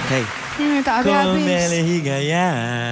Hey. Tak habis-habis. Komelehi gaya.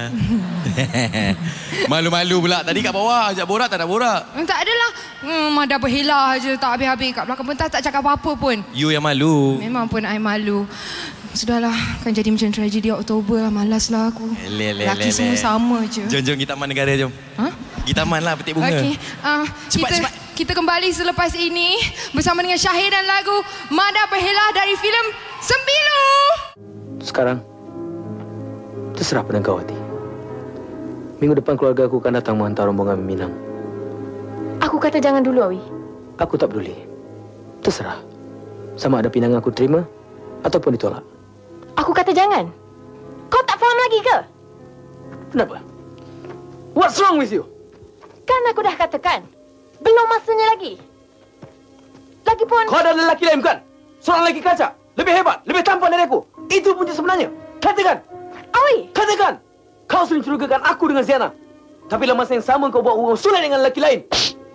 Malu-malu pula. Tadi kat bawah ajak borak tak nak borak. Tak adalah. Dah berhelah je tak habis-habis. Kat belakang pentas tak cakap apa-apa pun. You yang malu. Memang pun I malu. Sudahlah, kan jadi macam tragedi Oktober lah. Malaslah aku. Lelaki semua sama je. Jom kita taman negara jom. Ha? Pergi taman lah petik bunga. Okey. Cepat. Kita kembali selepas ini bersama dengan Syahir dan lagu Mada Berhelah dari filem Sembilu. Sekarang, terserah pada kau, Hati. Minggu depan keluarga aku akan datang menghantar rombongan Minang. Aku kata jangan dulu, Awi. Aku tak peduli. Terserah. Sama ada pinangan aku terima ataupun ditolak. Aku kata jangan. Kau tak faham lagi ke? Kenapa? What's wrong with you? Kan aku dah katakan. Belum masanya lagi. Lagipun... Kau ada lelaki lain bukan? Seorang lelaki kaca. Lebih hebat, lebih tampan dari aku. Itu punca sebenarnya. Katakan. Awi! Katakan. Kau sering curigakan aku dengan Ziana. Tapi dalam masa yang sama kau buat hubungan sulit dengan lelaki lain.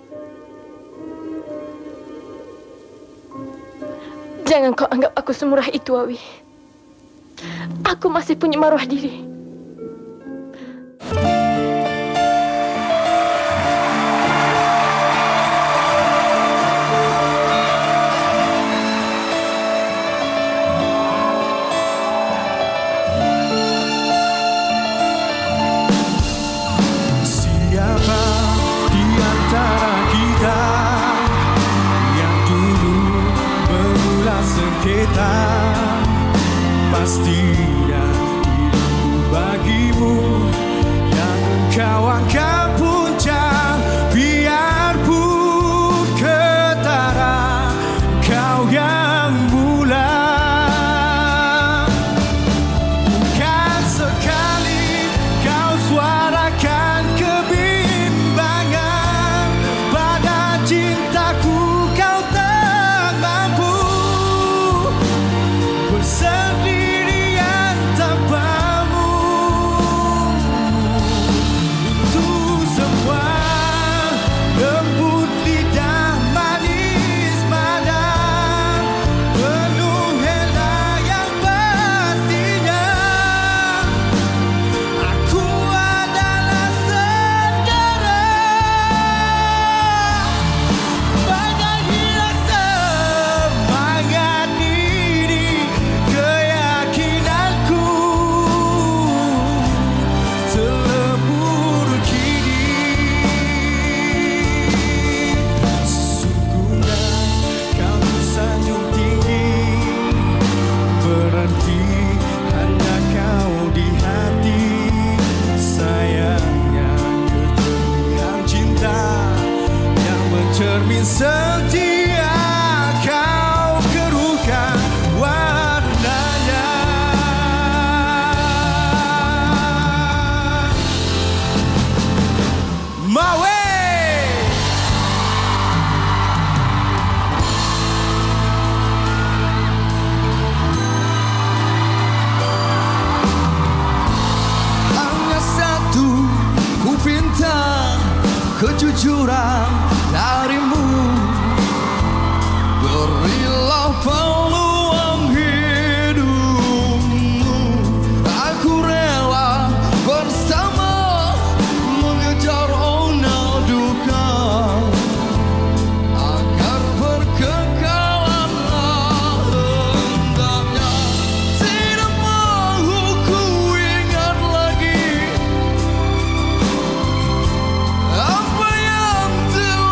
Jangan kau anggap aku semurah itu, Awi. Aku masih punya maruah diri. Pastinya hidupku bagimu yang engkau anggap puncak, biarpun ketara kau yang mula. Bukan sekali kau suarakan kebimbangan, pada cintaku kau tak mampu bersendirian tanpamu. Itu semua lembut lidah manis mada, penuh hela yang pastinya aku adalah saudara. Bagai hilang semangat ini, keyakinanku terlebur kini. Sesungguhnya kau tersanjung tinggi, berhenti hanya kau di hati. Sayangnya keterlihat cinta yang mencermin setia kau keruhkan warnanya. My way. Hanya satu ku pinta, kejujuran darimu. Berilah peluang hidupmu. Aku rela bersama mengejar ona duka, agar berkekalanlah hendaknya. Tidak mahu ku ingat lagi apa yang telah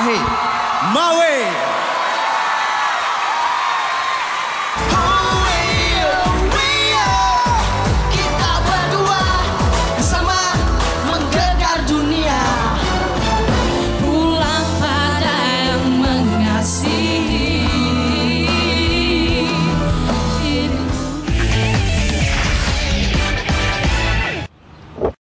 Zahid, Mawe.